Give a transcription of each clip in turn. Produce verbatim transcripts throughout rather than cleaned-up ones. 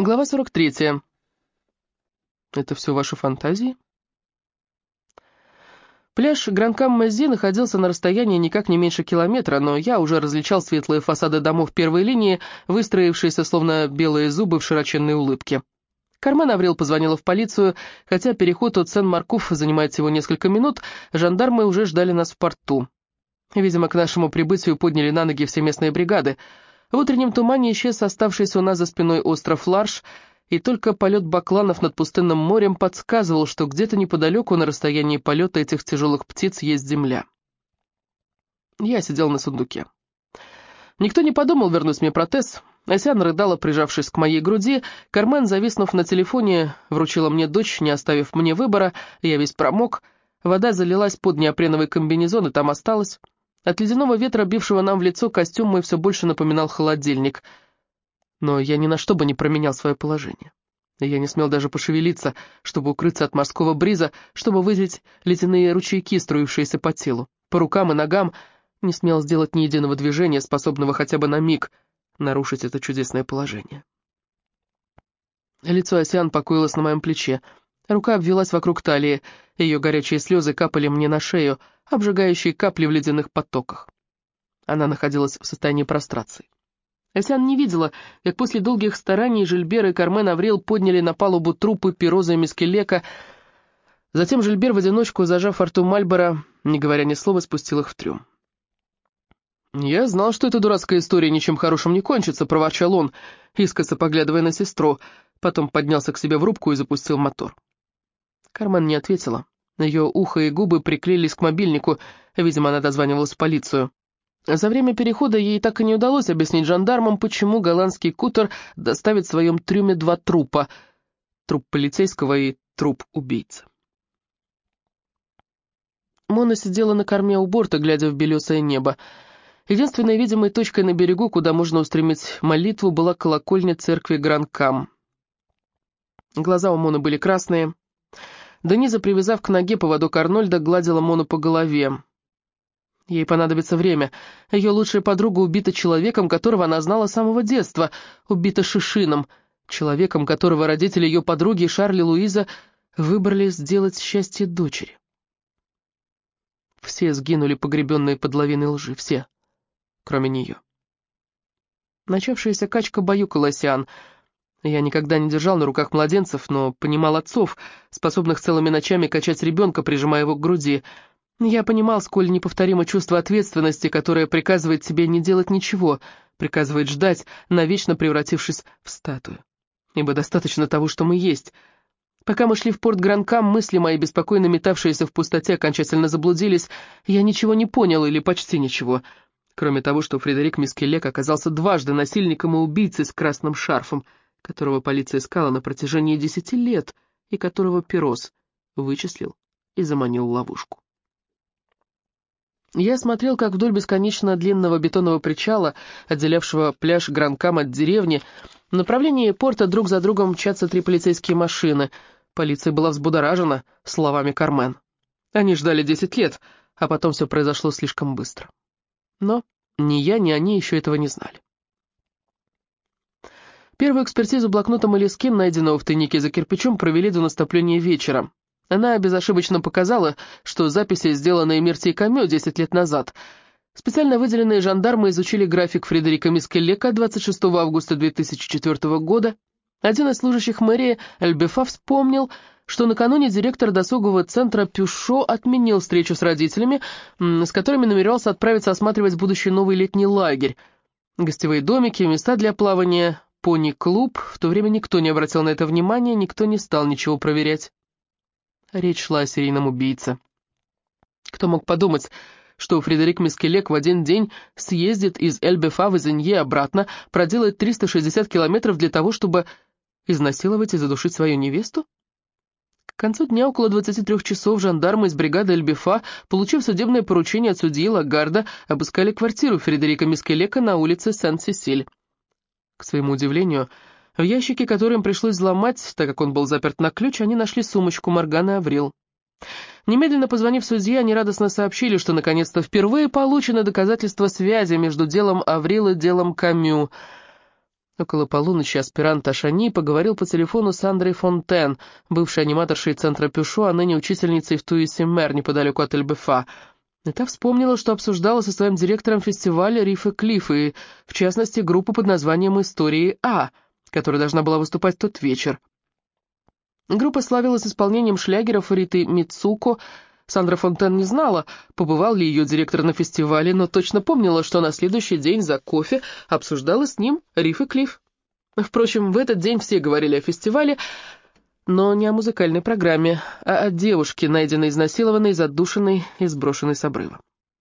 Глава сорок третья. Это все ваши фантазии? Пляж Гран-Кам-Мази находился на расстоянии никак не меньше километра, но я уже различал светлые фасады домов первой линии, выстроившиеся словно белые зубы в широченной улыбке. Кармен Аврил позвонила в полицию, хотя переход от Сен-Маркуф занимает всего несколько минут, жандармы уже ждали нас в порту. Видимо, к нашему прибытию подняли на ноги все местные бригады. В утреннем тумане исчез оставшийся у нас за спиной остров Ларш, и только полет бакланов над пустынным морем подсказывал, что где-то неподалеку на расстоянии полета этих тяжелых птиц есть земля. Я сидел на сундуке. Никто не подумал вернуть мне протез. Асян рыдала, прижавшись к моей груди. Кармен, зависнув на телефоне, вручила мне дочь, не оставив мне выбора. Я весь промок. Вода залилась под неопреновый комбинезон и там осталась. От ледяного ветра, бившего нам в лицо, костюм мой все больше напоминал холодильник. Но я ни на что бы не променял свое положение. Я не смел даже пошевелиться, чтобы укрыться от морского бриза, чтобы вызвать ледяные ручейки, струившиеся по телу. По рукам и ногам не смел сделать ни единого движения, способного хотя бы на миг нарушить это чудесное положение. Лицо Асян покоилось на моем плече. Рука обвилась вокруг талии, ее горячие слезы капали мне на шею, обжигающие капли в ледяных потоках. Она находилась в состоянии прострации. Асян не видела, как после долгих стараний Жильбер и Кармен Аврил подняли на палубу трупы Пироза и Мискелека. Затем Жильбер в одиночку, зажав во рту Мальборо, не говоря ни слова, спустил их в трюм. «Я знал, что эта дурацкая история ничем хорошим не кончится», — проворчал он, искоса поглядывая на сестру, потом поднялся к себе в рубку и запустил мотор. Кармен не ответила. Ее ухо и губы приклеились к мобильнику, видимо, она дозванивалась в полицию. За время перехода ей так и не удалось объяснить жандармам, почему голландский кутер доставит в своем трюме два трупа. Труп полицейского и труп убийцы. Мона сидела на корме у борта, глядя в белесое небо. Единственной видимой точкой на берегу, куда можно устремить молитву, была колокольня церкви Гран-Кам. Глаза у Моны были красные. Дениза, привязав к ноге поводок Арнольда, гладила Мону по голове. Ей понадобится время. Ее лучшая подруга убита человеком, которого она знала с самого детства, убита Шишином, человеком, которого родители ее подруги Шарль и Луиза выбрали сделать счастье дочери. Все сгинули, погребенные под лавиной лжи, все, кроме нее. Начавшаяся качка баюкала Асян. Я никогда не держал на руках младенцев, но понимал отцов, способных целыми ночами качать ребенка, прижимая его к груди. Я понимал, сколь неповторимо чувство ответственности, которое приказывает тебе не делать ничего, приказывает ждать, навечно превратившись в статую. Ибо достаточно того, что мы есть. Пока мы шли в порт Гран-Кам, мысли мои, беспокойно метавшиеся в пустоте, окончательно заблудились. Я ничего не понял, или почти ничего. Кроме того, что Фредерик Мискелек оказался дважды насильником и убийцей с красным шарфом, которого полиция искала на протяжении десяти лет, и которого Пирос вычислил и заманил в ловушку. Я смотрел, как вдоль бесконечно длинного бетонного причала, отделявшего пляж Гран-Кам от деревни, в направлении порта друг за другом мчатся три полицейские машины. Полиция была взбудоражена словами Кармен. Они ждали десять лет, а потом все произошло слишком быстро. Но ни я, ни они еще этого не знали. Первую экспертизу блокнотом Элискин, найденного в тайнике за кирпичом, провели до наступления вечера. Она безошибочно показала, что записи, сделанные Миртей Камё десять лет назад. Специально выделенные жандармы изучили график Фредерика Мискелека двадцать шестого августа две тысячи четвёртого года. Один из служащих мэрии, Эльбефа, вспомнил, что накануне директор досугового центра Пюшо отменил встречу с родителями, с которыми намеревался отправиться осматривать будущий новый летний лагерь. Гостевые домики, места для плавания, пони-клуб. В то время никто не обратил на это внимания, никто не стал ничего проверять. Речь шла о серийном убийце. Кто мог подумать, что Фредерик Мискелек в один день съездит из Эльбефа в Изенье обратно, проделает триста шестьдесят километров для того, чтобы изнасиловать и задушить свою невесту? К концу дня, около двадцати трёх часов, жандармы из бригады Эльбефа, получив судебное поручение от судьи Лагарда, обыскали квартиру Фредерика Мискелека на улице Сен-Сесиль. К своему удивлению, в ящике, который им пришлось взломать, так как он был заперт на ключ, они нашли сумочку Морганы Аврил. Немедленно позвонив судье, они радостно сообщили, что наконец-то впервые получено доказательство связи между делом Аврил и делом Камю. Около полуночи аспирант Ашани поговорил по телефону с Андрой Фонтен, бывшей аниматоршей центра Пюшо, а ныне учительницей в Туи-Симмер, неподалеку от Эльбефа. И та вспомнила, что обсуждала со своим директором фестиваля «Риф и Клифф», и, в частности, группу под названием «Истории А», которая должна была выступать в тот вечер. Группа славилась исполнением шлягеров Риты Мицуко. Сандра Фонтен не знала, побывал ли ее директор на фестивале, но точно помнила, что на следующий день за кофе обсуждала с ним «Риф и Клифф». Впрочем, в этот день все говорили о фестивале, но не о музыкальной программе, а о девушке, найденной изнасилованной, задушенной и сброшенной с обрыва.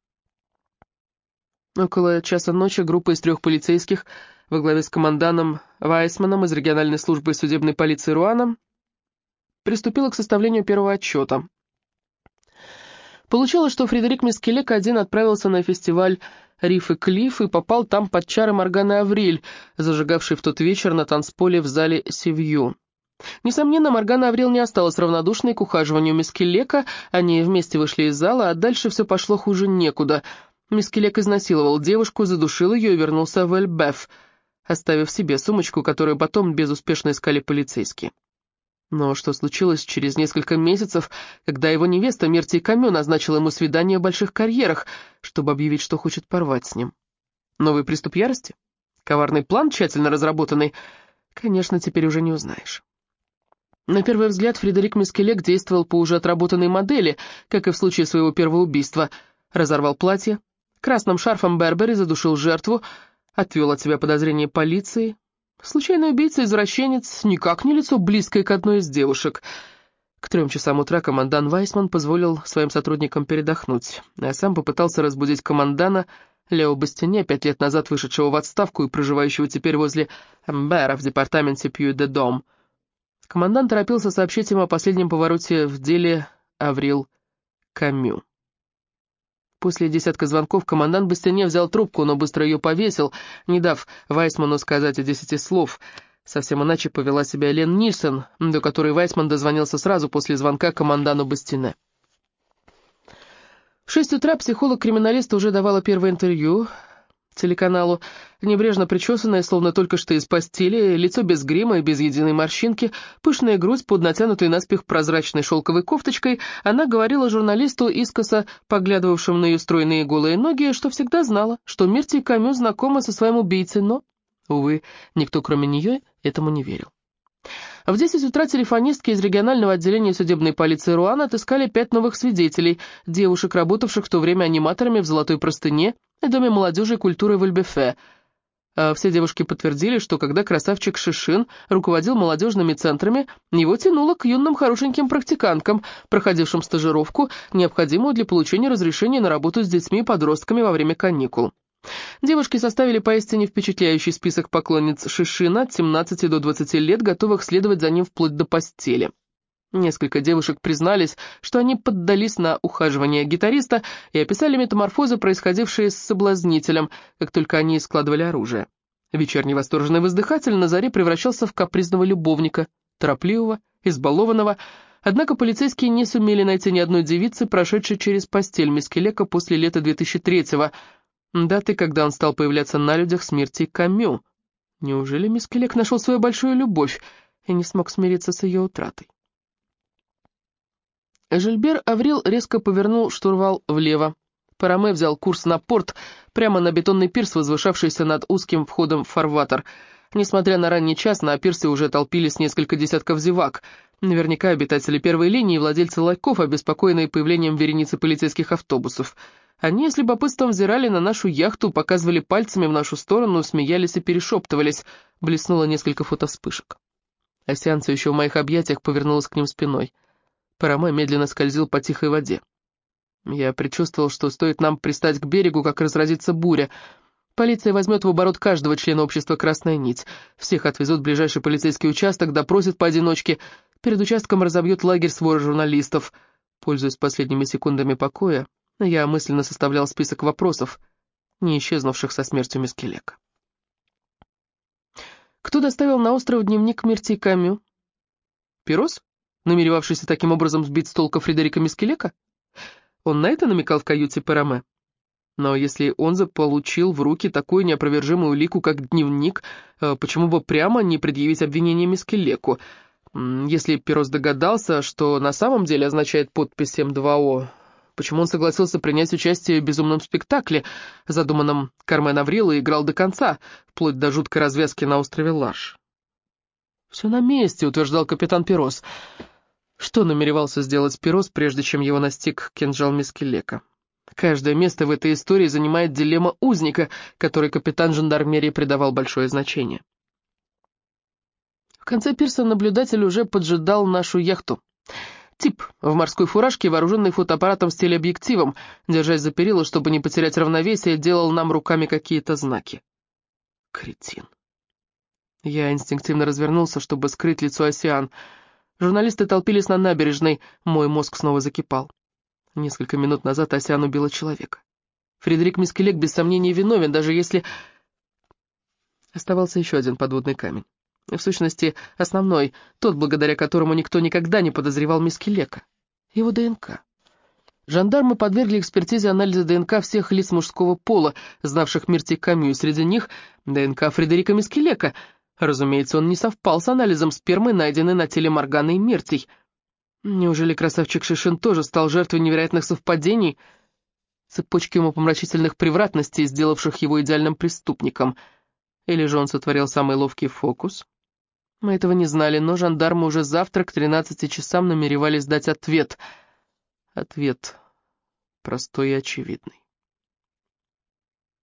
Около часа ночи группа из трех полицейских во главе с команданом Вайсманом из региональной службы судебной полиции Руана приступила к составлению первого отчета. Получилось, что Фредерик Мискелек один отправился на фестиваль «Риф и Клифф» и попал там под чары Морганы Авриль, зажигавшей в тот вечер на танцполе в зале «Севью». Несомненно, Моргана Авриль не осталась равнодушной к ухаживанию Мискелека, они вместе вышли из зала, а дальше все пошло хуже некуда. Мискелек изнасиловал девушку, задушил ее и вернулся в Эльбеф, оставив себе сумочку, которую потом безуспешно искали полицейские. Но что случилось через несколько месяцев, когда его невеста Мирти Камю назначила ему свидание в больших карьерах, чтобы объявить, что хочет порвать с ним? Новый приступ ярости? Коварный план, тщательно разработанный? Конечно, теперь уже не узнаешь. На первый взгляд Фредерик Мискелек действовал по уже отработанной модели, как и в случае своего первого убийства. Разорвал платье, красным шарфом Бербери задушил жертву, отвел от себя подозрения полиции. Случайный убийца-извращенец, никак не лицо, близкое к одной из девушек. К трем часам утра командан Вайсман позволил своим сотрудникам передохнуть, а сам попытался разбудить командана Лео Бастине, пять лет назад вышедшего в отставку и проживающего теперь возле Эмбера в департаменте Пью-де-Дом. Командант торопился сообщить ему о последнем повороте в деле Аврил Камю. После десятка звонков командант Бастине взял трубку, но быстро ее повесил, не дав Вайсману сказать и десяти слов. Совсем иначе повела себя Элен Нильсон, до которой Вайсман дозвонился сразу после звонка командану Бастине. В шесть утра психолог-криминалист уже давала первое интервью телеканалу, небрежно причесанная, словно только что из постели, лицо без грима и без единой морщинки, пышная грудь под натянутой наспех прозрачной шелковой кофточкой, она говорила журналисту, искоса поглядывавшему на ее стройные голые ноги, что всегда знала, что Мирти Камю знакома со своим убийцей, но, увы, никто кроме нее этому не верил. В десять утра телефонистки из регионального отделения судебной полиции Руана отыскали пять новых свидетелей, девушек, работавших в то время аниматорами в «Золотой простыне» и Доме молодежи и культуры в Эльбефе. Все девушки подтвердили, что когда красавчик Шишин руководил молодежными центрами, его тянуло к юным хорошеньким практиканткам, проходившим стажировку, необходимую для получения разрешения на работу с детьми и подростками во время каникул. Девушки составили поистине впечатляющий список поклонниц Шишина от семнадцати до двадцати лет, готовых следовать за ним вплоть до постели. Несколько девушек признались, что они поддались на ухаживание гитариста и описали метаморфозы, происходившие с соблазнителем, как только они складывали оружие. Вечерний восторженный воздыхатель на заре превращался в капризного любовника, торопливого, избалованного, однако полицейские не сумели найти ни одной девицы, прошедшей через постель Мискелека после лета две тысячи третьего, даты, когда он стал появляться на людях с Мирти Камю. Неужели Мискелек нашел свою большую любовь и не смог смириться с ее утратой? Жильбер Аврил резко повернул штурвал влево. Параме взял курс на порт, прямо на бетонный пирс, возвышавшийся над узким входом в фарватер. Несмотря на ранний час, на пирсе уже толпились несколько десятков зевак. Наверняка обитатели первой линии и владельцы ларьков, обеспокоенные появлением вереницы полицейских автобусов. Они с любопытством взирали на нашу яхту, показывали пальцами в нашу сторону, смеялись и перешептывались. Блеснуло несколько фотовспышек. Асян, все еще в моих объятиях, повернулась к ним спиной. Параме медленно скользил по тихой воде. Я предчувствовал, что стоит нам пристать к берегу, как разразится буря. Полиция возьмет в оборот каждого члена общества «Красная нить». Всех отвезут в ближайший полицейский участок, допросят поодиночке. Перед участком разобьет лагерь свора журналистов. Пользуясь последними секундами покоя, я мысленно составлял список вопросов, не исчезнувших со смертью Мискелека. Кто доставил на остров дневник Мирти Камю? Пирос, намеревавшийся таким образом сбить с толка Фредерика Мискелека? Он на это намекал в каюте Параме? Но если он заполучил в руки такую неопровержимую улику, как дневник, почему бы прямо не предъявить обвинение Мискелеку? Если Перос догадался, что на самом деле означает подпись эм два о, почему он согласился принять участие в безумном спектакле, задуманном Кармен Аврил, и играл до конца, вплоть до жуткой развязки на острове Ларш? «Все на месте», — утверждал капитан Перос. Что намеревался сделать Перос, прежде чем его настиг кинжал Мискелека? Каждое место в этой истории занимает дилемма узника, которой капитан жандармерии придавал большое значение. В конце пирса наблюдатель уже поджидал нашу яхту. Тип в морской фуражке, вооруженный фотоаппаратом с телеобъективом, держась за перила, чтобы не потерять равновесие, делал нам руками какие-то знаки. Кретин. Я инстинктивно развернулся, чтобы скрыть лицо Осиан. Журналисты толпились на набережной, мой мозг снова закипал. Несколько минут назад Осиан убила человека. Фредерик Мискелек без сомнения виновен, даже если... Оставался еще один подводный камень. В сущности, основной, тот, благодаря которому никто никогда не подозревал Мискелека. Его ДНК. Жандармы подвергли экспертизе анализа ДНК всех лиц мужского пола, знавших Миртей Камю, и среди них ДНК Фредерика Мискелека. Разумеется, он не совпал с анализом спермы, найденной на теле Морганы и Миртей. Неужели красавчик Шишин тоже стал жертвой невероятных совпадений, цепочки умопомрачительных превратностей, сделавших его идеальным преступником? Или же он сотворил самый ловкий фокус? Мы этого не знали, но жандармы уже завтра к тринадцати часам намеревались дать ответ. Ответ простой и очевидный.